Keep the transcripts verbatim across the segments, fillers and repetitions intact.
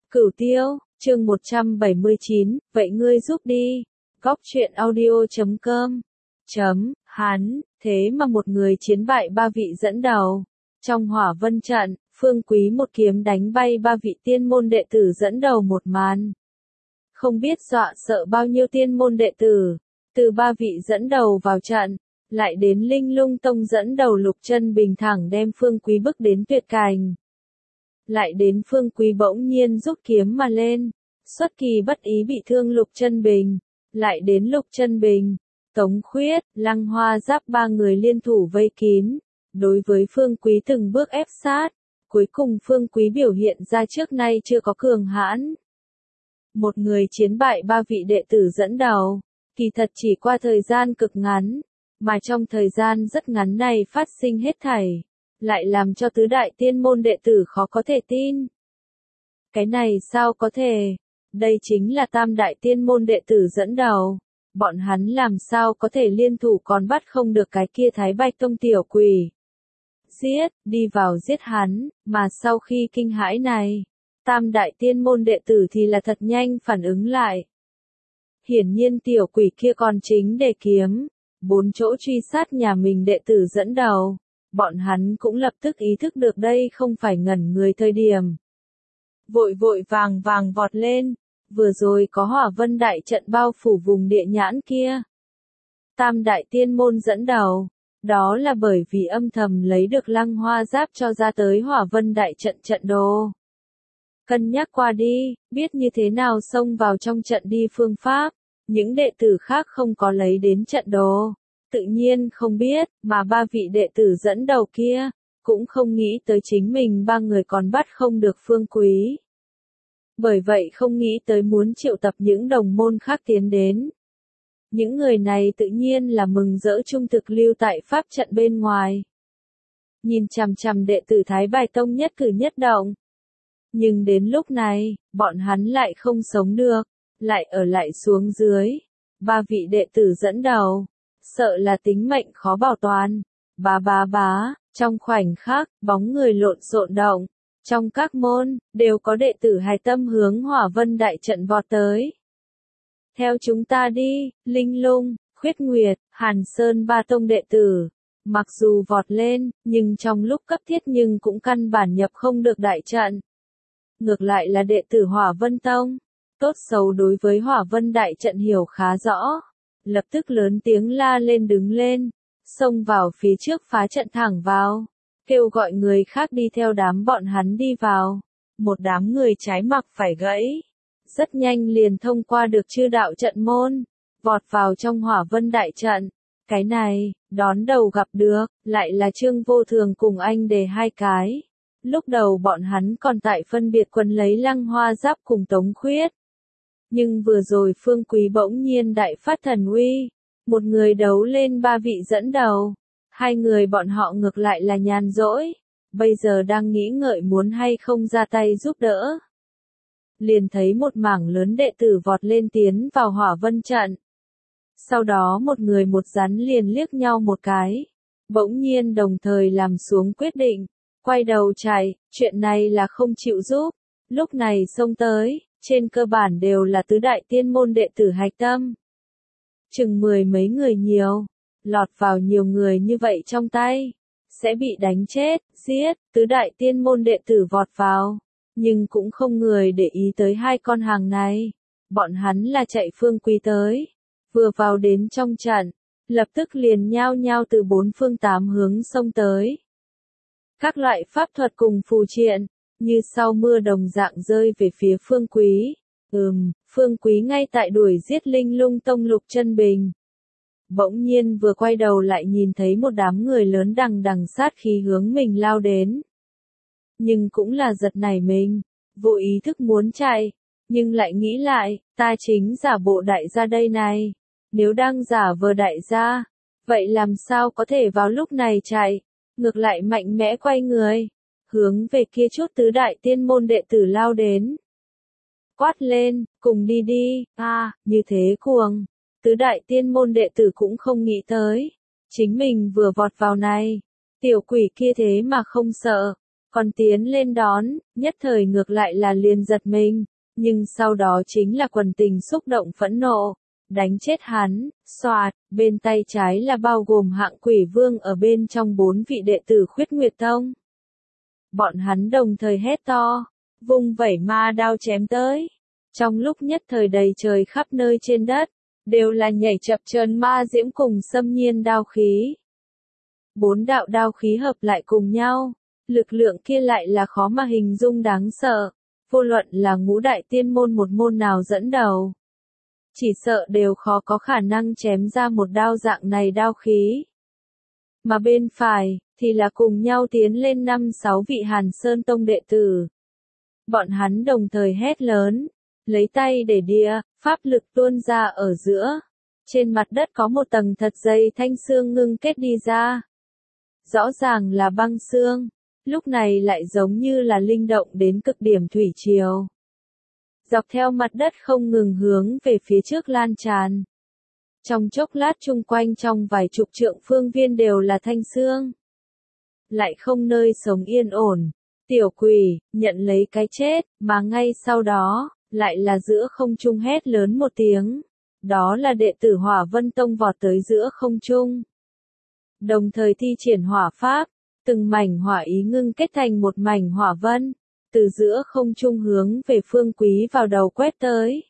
Cửu Tiêu, chương một trăm bảy mươi chín, vậy ngươi giúp đi. Góc truyện audio chấm com. Chấm, hắn, thế mà một người chiến bại ba vị dẫn đầu. Trong hỏa vân trận, Phương Quý một kiếm đánh bay ba vị tiên môn đệ tử dẫn đầu một màn. Không biết dọa sợ bao nhiêu tiên môn đệ tử. Từ ba vị dẫn đầu vào trận, lại đến Linh Lung Tông dẫn đầu Lục Chân Bình thẳng đem Phương Quý bức đến tuyệt cảnh. Lại đến Phương Quý bỗng nhiên rút kiếm mà lên, xuất kỳ bất ý bị thương Lục Chân Bình, lại đến Lục Chân Bình, Tống Khuyết, Lăng Hoa Giáp ba người liên thủ vây kín, đối với Phương Quý từng bước ép sát, cuối cùng Phương Quý biểu hiện ra trước nay chưa có cường hãn. Một người chiến bại ba vị đệ tử dẫn đầu, kỳ thật chỉ qua thời gian cực ngắn, mà trong thời gian rất ngắn này phát sinh hết thảy, lại làm cho tứ đại tiên môn đệ tử khó có thể tin. Cái này sao có thể? Đây chính là tam đại tiên môn đệ tử dẫn đầu. Bọn hắn làm sao có thể liên thủ còn bắt không được cái kia Thái Bạch Tông tiểu quỷ. Giết, đi vào giết hắn, mà sau khi kinh hãi này, tam đại tiên môn đệ tử thì là thật nhanh phản ứng lại. Hiển nhiên tiểu quỷ kia còn chính để kiếm, bốn chỗ truy sát nhà mình đệ tử dẫn đầu. Bọn hắn cũng lập tức ý thức được đây không phải ngẩn người thời điểm. Vội vội vàng vàng vọt lên, vừa rồi có hỏa vân đại trận bao phủ vùng địa nhãn kia. Tam đại tiên môn dẫn đầu, đó là bởi vì âm thầm lấy được Lăng Hoa Giáp cho ra tới hỏa vân đại trận trận đồ. Cân nhắc qua đi, biết như thế nào xông vào trong trận đi phương pháp, những đệ tử khác không có lấy đến trận đồ. Tự nhiên không biết, mà ba vị đệ tử dẫn đầu kia, cũng không nghĩ tới chính mình ba người còn bắt không được Phương Quý. Bởi vậy không nghĩ tới muốn triệu tập những đồng môn khác tiến đến. Những người này tự nhiên là mừng rỡ trung thực lưu tại pháp trận bên ngoài. Nhìn chằm chằm đệ tử Thái Bạch Tông nhất cử nhất động. Nhưng đến lúc này, bọn hắn lại không sống được, lại ở lại xuống dưới. Ba vị đệ tử dẫn đầu. Sợ là tính mệnh khó bảo toàn. Bá bá bá, trong khoảnh khắc, bóng người lộn xộn động. Trong các môn, đều có đệ tử hài tâm hướng hỏa vân đại trận vọt tới. Theo chúng ta đi, Linh Lung, Khuyết Nguyệt, Hàn Sơn ba tông đệ tử. Mặc dù vọt lên, nhưng trong lúc cấp thiết nhưng cũng căn bản nhập không được đại trận. Ngược lại là đệ tử Hỏa Vân Tông. Tốt xấu đối với Hỏa Vân đại trận hiểu khá rõ. Lập tức lớn tiếng la lên đứng lên, xông vào phía trước phá trận thẳng vào, kêu gọi người khác đi theo đám bọn hắn đi vào. Một đám người trái mặc phải gãy, rất nhanh liền thông qua được chư đạo trận môn, vọt vào trong hỏa vân đại trận. Cái này, đón đầu gặp được, lại là Trương Vô Thường cùng anh Đề hai cái. Lúc đầu bọn hắn còn tại phân biệt quân lấy Lăng Hoa Giáp cùng Tống Khuyết. Nhưng vừa rồi Phương Quý bỗng nhiên đại phát thần uy, một người đấu lên ba vị dẫn đầu, hai người bọn họ ngược lại là nhàn rỗi, bây giờ đang nghĩ ngợi muốn hay không ra tay giúp đỡ. Liền thấy một mảng lớn đệ tử vọt lên tiến vào hỏa vân trận. Sau đó một người một rắn liền liếc nhau một cái, bỗng nhiên đồng thời làm xuống quyết định, quay đầu chạy, chuyện này là không chịu giúp, lúc này xông tới. Trên cơ bản đều là tứ đại tiên môn đệ tử hạch tâm. Chừng mười mấy người nhiều, lọt vào nhiều người như vậy trong tay, sẽ bị đánh chết, giết, tứ đại tiên môn đệ tử vọt vào, nhưng cũng không người để ý tới hai con hàng này. Bọn hắn là chạy Phương Quý tới, vừa vào đến trong trận, lập tức liền nhao nhao từ bốn phương tám hướng xông tới. Các loại pháp thuật cùng phù triện, như sau mưa đồng dạng rơi về phía Phương Quý. Ừm, Phương Quý ngay tại đuổi giết Linh Lung Tông Lục Chân Bình. Bỗng nhiên vừa quay đầu lại nhìn thấy một đám người lớn đằng đằng sát khí hướng mình lao đến. Nhưng cũng là giật nảy mình, vô ý thức muốn chạy, nhưng lại nghĩ lại, ta chính giả bộ đại gia đây này. Nếu đang giả vờ đại gia, vậy làm sao có thể vào lúc này chạy, ngược lại mạnh mẽ quay người. Hướng về kia chút tứ đại tiên môn đệ tử lao đến. Quát lên, cùng đi đi, à, như thế cuồng. Tứ đại tiên môn đệ tử cũng không nghĩ tới. Chính mình vừa vọt vào này. Tiểu quỷ kia thế mà không sợ. còn tiến lên đón, nhất thời ngược lại là liền giật mình, nhưng sau đó chính là quần tình xúc động phẫn nộ, đánh chết hắn, xoạt, bên tay trái là bao gồm hạng quỷ vương ở bên trong bốn vị đệ tử Khuyết Nguyệt Tông. Bọn hắn đồng thời hét to, vung vẩy ma đao chém tới. Trong lúc nhất thời đầy trời khắp nơi trên đất, đều là nhảy chập chờn ma diễm cùng xâm nhiên đao khí. Bốn đạo đao khí hợp lại cùng nhau, lực lượng kia lại là khó mà hình dung đáng sợ, vô luận là ngũ đại tiên môn một môn nào dẫn đầu. Chỉ sợ đều khó có khả năng chém ra một đao dạng này đao khí. Mà bên phải, thì là cùng nhau tiến lên năm sáu vị Hàn Sơn Tông đệ tử. Bọn hắn đồng thời hét lớn, lấy tay để địa, pháp lực tuôn ra ở giữa. Trên mặt đất có một tầng thật dày thanh xương ngưng kết đi ra. Rõ ràng là băng xương, lúc này lại giống như là linh động đến cực điểm thủy triều. Dọc theo mặt đất không ngừng hướng về phía trước lan tràn. Trong chốc lát chung quanh trong vài chục trượng phương viên đều là thanh xương. Lại không nơi sống yên ổn. Tiểu quỷ, nhận lấy cái chết, mà ngay sau đó, lại là giữa không trung hét lớn một tiếng. Đó là đệ tử Hỏa Vân Tông vọt tới giữa không trung. Đồng thời thi triển hỏa pháp, từng mảnh hỏa ý ngưng kết thành một mảnh hỏa vân, từ giữa không trung hướng về Phương Quý vào đầu quét tới.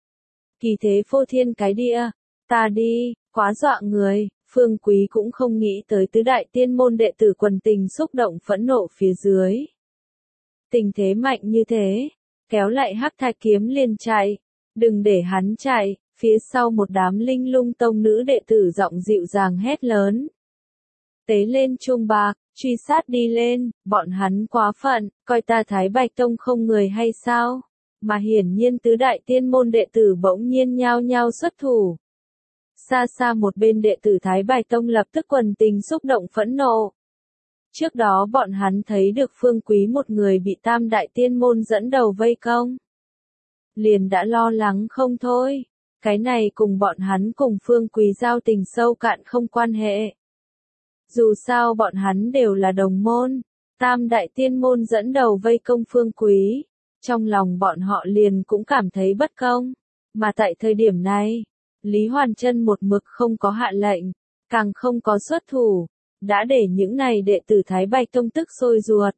Kỳ thế phô thiên cái địa, ta đi, quá dọa người, Phương Quý cũng không nghĩ tới tứ đại tiên môn đệ tử quần tình xúc động phẫn nộ phía dưới. Tình thế mạnh như thế, kéo lại Hắc Thạch Kiếm liền chạy, đừng để hắn chạy, phía sau một đám Linh Lung Tông nữ đệ tử giọng dịu dàng hét lớn. Tế lên chuông bạc, truy sát đi lên, bọn hắn quá phận, coi ta Thái Bạch Tông không người hay sao? Mà hiển nhiên tứ đại tiên môn đệ tử bỗng nhiên nhao nhao xuất thủ. Xa xa một bên đệ tử Thái Bạch Tông lập tức quần tình xúc động phẫn nộ. Trước đó bọn hắn thấy được Phương Quý một người bị tam đại tiên môn dẫn đầu vây công. Liền đã lo lắng không thôi, cái này cùng bọn hắn cùng Phương Quý giao tình sâu cạn không quan hệ. Dù sao bọn hắn đều là đồng môn, tam đại tiên môn dẫn đầu vây công Phương Quý, trong lòng bọn họ liền cũng cảm thấy bất công, mà tại thời điểm này, Lý Hoàn Chân một mực không có hạ lệnh, càng không có xuất thủ, đã để những này đệ tử Thái Bạch Tông tức sôi ruột.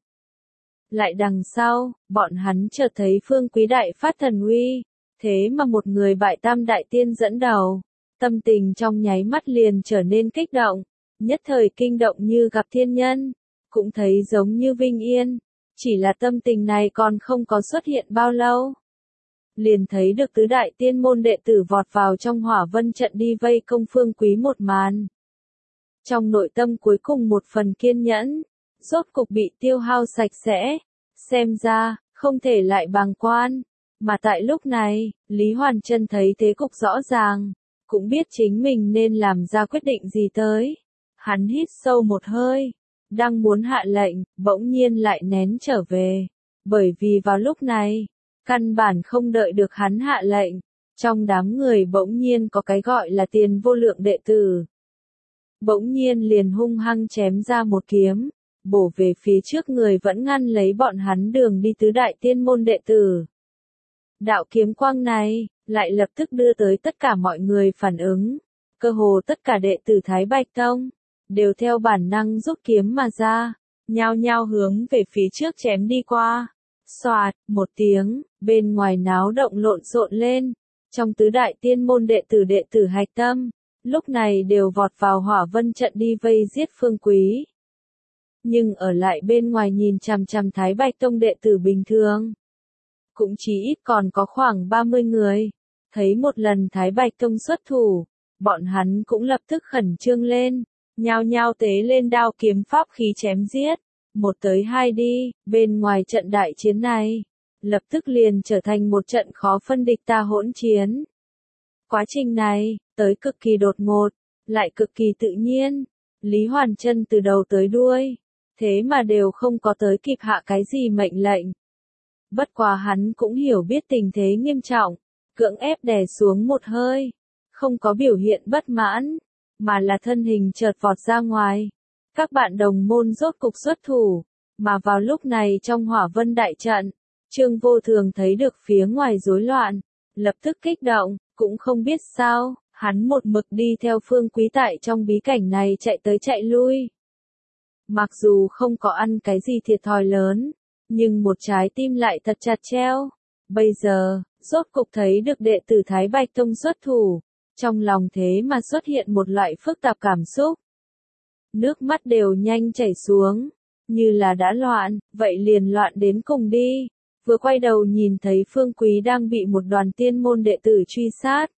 Lại đằng sau, bọn hắn chợt thấy Phương Quý đại phát thần uy, thế mà một người bại tam đại tiên dẫn đầu, tâm tình trong nháy mắt liền trở nên kích động. Nhất thời kinh động như gặp thiên nhân, cũng thấy giống như vinh yên, chỉ là tâm tình này còn không có xuất hiện bao lâu. Liền thấy được tứ đại tiên môn đệ tử vọt vào trong hỏa vân trận đi vây công Phương Quý một màn. Trong nội tâm cuối cùng một phần kiên nhẫn, rốt cục bị tiêu hao sạch sẽ, xem ra, không thể lại bàng quan. Mà tại lúc này, Lý Hoàn Chân thấy thế cục rõ ràng, cũng biết chính mình nên làm ra quyết định gì tới. Hắn hít sâu một hơi, đang muốn hạ lệnh, bỗng nhiên lại nén trở về, bởi vì vào lúc này, căn bản không đợi được hắn hạ lệnh, trong đám người bỗng nhiên có cái gọi là Tiền Vô Lượng đệ tử. Bỗng nhiên liền hung hăng chém ra một kiếm, bổ về phía trước người vẫn ngăn lấy bọn hắn đường đi tứ đại tiên môn đệ tử. Đạo kiếm quang này, lại lập tức đưa tới tất cả mọi người phản ứng, cơ hồ tất cả đệ tử Thái Bạch Tông đều theo bản năng rút kiếm mà ra, nhao nhao hướng về phía trước chém đi qua. Xoạt, một tiếng, bên ngoài náo động lộn xộn lên, trong tứ đại tiên môn đệ tử đệ tử Hạch Tâm, lúc này đều vọt vào hỏa vân trận đi vây giết Phương Quý. Nhưng ở lại bên ngoài nhìn chằm chằm Thái Bạch Tông đệ tử bình thường, cũng chỉ ít còn có khoảng ba mươi người. Thấy một lần Thái Bạch Tông xuất thủ, bọn hắn cũng lập tức khẩn trương lên. Nhao nhao tế lên đao kiếm pháp khí chém giết, một tới hai đi, bên ngoài trận đại chiến này, lập tức liền trở thành một trận khó phân địch ta hỗn chiến. Quá trình này, tới cực kỳ đột ngột, lại cực kỳ tự nhiên, Lý Hoàn Chân từ đầu tới đuôi, thế mà đều không có tới kịp hạ cái gì mệnh lệnh. Bất quá hắn cũng hiểu biết tình thế nghiêm trọng, cưỡng ép đè xuống một hơi, không có biểu hiện bất mãn, mà là thân hình chợt vọt ra ngoài. Các bạn đồng môn rốt cục xuất thủ, Mà vào lúc này trong hỏa vân đại trận, Trương Vô Thường thấy được phía ngoài rối loạn, lập tức kích động, cũng không biết sao, hắn một mực đi theo Phương Quý tại trong bí cảnh này chạy tới chạy lui. Mặc dù không có ăn cái gì thiệt thòi lớn, nhưng một trái tim lại thật chặt treo. Bây giờ, rốt cục thấy được đệ tử Thái Bạch Tông xuất thủ, trong lòng thế mà xuất hiện một loại phức tạp cảm xúc. Nước mắt đều nhanh chảy xuống, như là đã loạn, vậy liền loạn đến cùng đi. Vừa quay đầu nhìn thấy Phương Quý đang bị một đoàn tiên môn đệ tử truy sát.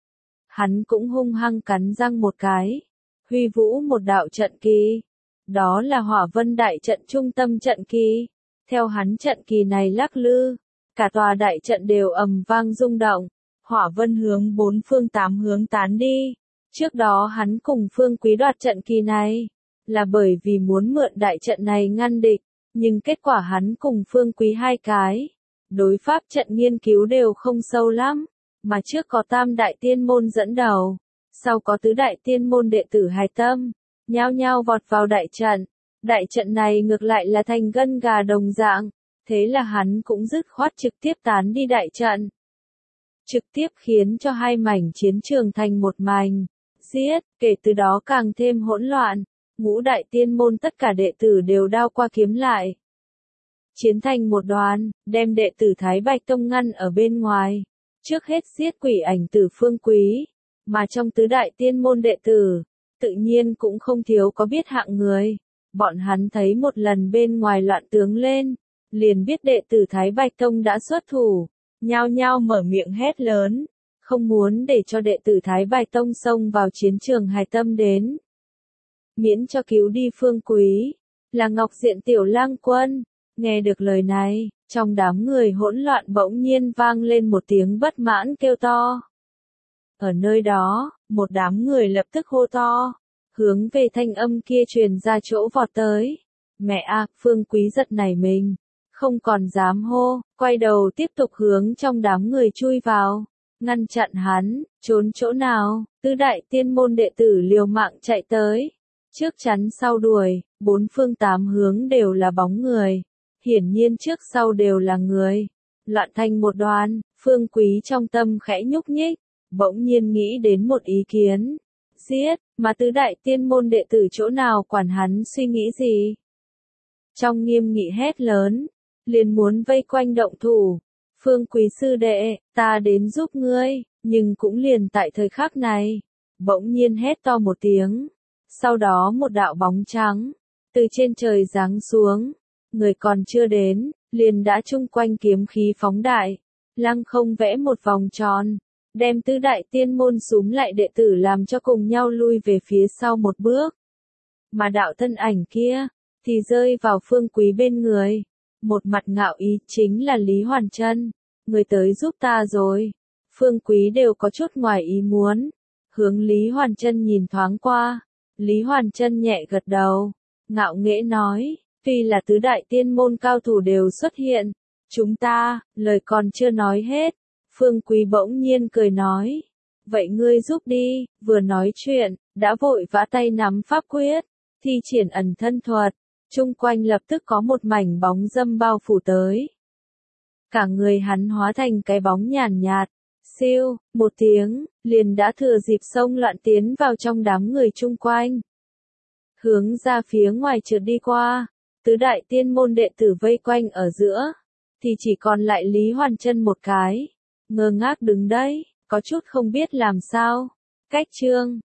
Hắn cũng hung hăng cắn răng một cái, huy vũ một đạo trận kỳ. Đó là hỏa vân đại trận trung tâm trận kỳ. Theo hắn trận kỳ này lắc lư, cả tòa đại trận đều ầm vang rung động, hỏa vân hướng bốn phương tám hướng tán đi. Trước đó hắn cùng Phương Quý đoạt trận kỳ này, là bởi vì muốn mượn đại trận này ngăn địch, nhưng kết quả hắn cùng Phương Quý hai cái, đối pháp trận nghiên cứu đều không sâu lắm, mà trước có tam đại tiên môn dẫn đầu, sau có tứ đại tiên môn đệ tử hài tâm, nhao nhao vọt vào đại trận. Đại trận này ngược lại là thành gân gà đồng dạng, thế là hắn cũng dứt khoát trực tiếp tán đi đại trận. Trực tiếp khiến cho hai mảnh chiến trường thành một mảnh, giết, kể từ đó càng thêm hỗn loạn, ngũ đại tiên môn tất cả đệ tử đều đao qua kiếm lại. Chiến thành một đoàn, đem đệ tử Thái Bạch Tông ngăn ở bên ngoài, trước hết giết quỷ ảnh tử Phương Quý, mà trong tứ đại tiên môn đệ tử, tự nhiên cũng không thiếu có biết hạng người. Bọn hắn thấy một lần bên ngoài loạn tướng lên, liền biết đệ tử Thái Bạch Tông đã xuất thủ, nhao nhao mở miệng hét lớn, không muốn để cho đệ tử Thái Bạch Tông xông vào chiến trường hài tâm đến. Miễn cho cứu đi Phương Quý, là Ngọc Diện Tiểu Lang Quân. Nghe được lời này, trong đám người hỗn loạn bỗng nhiên vang lên một tiếng bất mãn kêu to. Ở nơi đó, một đám người lập tức hô to, hướng về thanh âm kia truyền ra chỗ vọt tới. Mẹ à, Phương Quý giật nảy mình, không còn dám hô, quay đầu tiếp tục hướng trong đám người chui vào, ngăn chặn hắn, trốn chỗ nào, tứ đại tiên môn đệ tử liều mạng chạy tới, trước chắn sau đuổi, bốn phương tám hướng đều là bóng người, hiển nhiên trước sau đều là người, loạn thành một đoàn. Phương Quý trong tâm khẽ nhúc nhích, bỗng nhiên nghĩ đến một ý kiến. Giết, mà tứ đại tiên môn đệ tử chỗ nào quản hắn suy nghĩ gì. Trong nghiêm nghị hét lớn, liền muốn vây quanh động thủ. Phương Quý sư đệ, ta đến giúp ngươi, nhưng cũng liền tại thời khắc này, bỗng nhiên hét to một tiếng. Sau đó một đạo bóng trắng, từ trên trời giáng xuống, người còn chưa đến, liền đã chung quanh kiếm khí phóng đại, lăng không vẽ một vòng tròn. Đem tứ đại tiên môn súm lại đệ tử làm cho cùng nhau lui về phía sau một bước. Mà đạo thân ảnh kia, thì rơi vào Phương Quý bên người. Một mặt ngạo ý chính là Lý Hoàn Chân. Người tới giúp ta rồi. Phương Quý đều có chút ngoài ý muốn. Hướng Lý Hoàn Chân nhìn thoáng qua. Lý Hoàn Chân nhẹ gật đầu. Ngạo nghễ nói, vì là tứ đại tiên môn cao thủ đều xuất hiện. Chúng ta, lời còn chưa nói hết. Phương Quý bỗng nhiên cười nói, vậy ngươi giúp đi, vừa nói chuyện, đã vội vã tay nắm pháp quyết, thi triển ẩn thân thuật, chung quanh lập tức có một mảnh bóng dâm bao phủ tới. Cả người hắn hóa thành cái bóng nhàn nhạt, siêu, một tiếng, liền đã thừa dịp xông loạn tiến vào trong đám người chung quanh. Hướng ra phía ngoài trượt đi qua, tứ đại tiên môn đệ tử vây quanh ở giữa, thì chỉ còn lại Lý Hoàn Chân một cái. Ngơ ngác đứng đấy, có chút không biết làm sao. Cách chương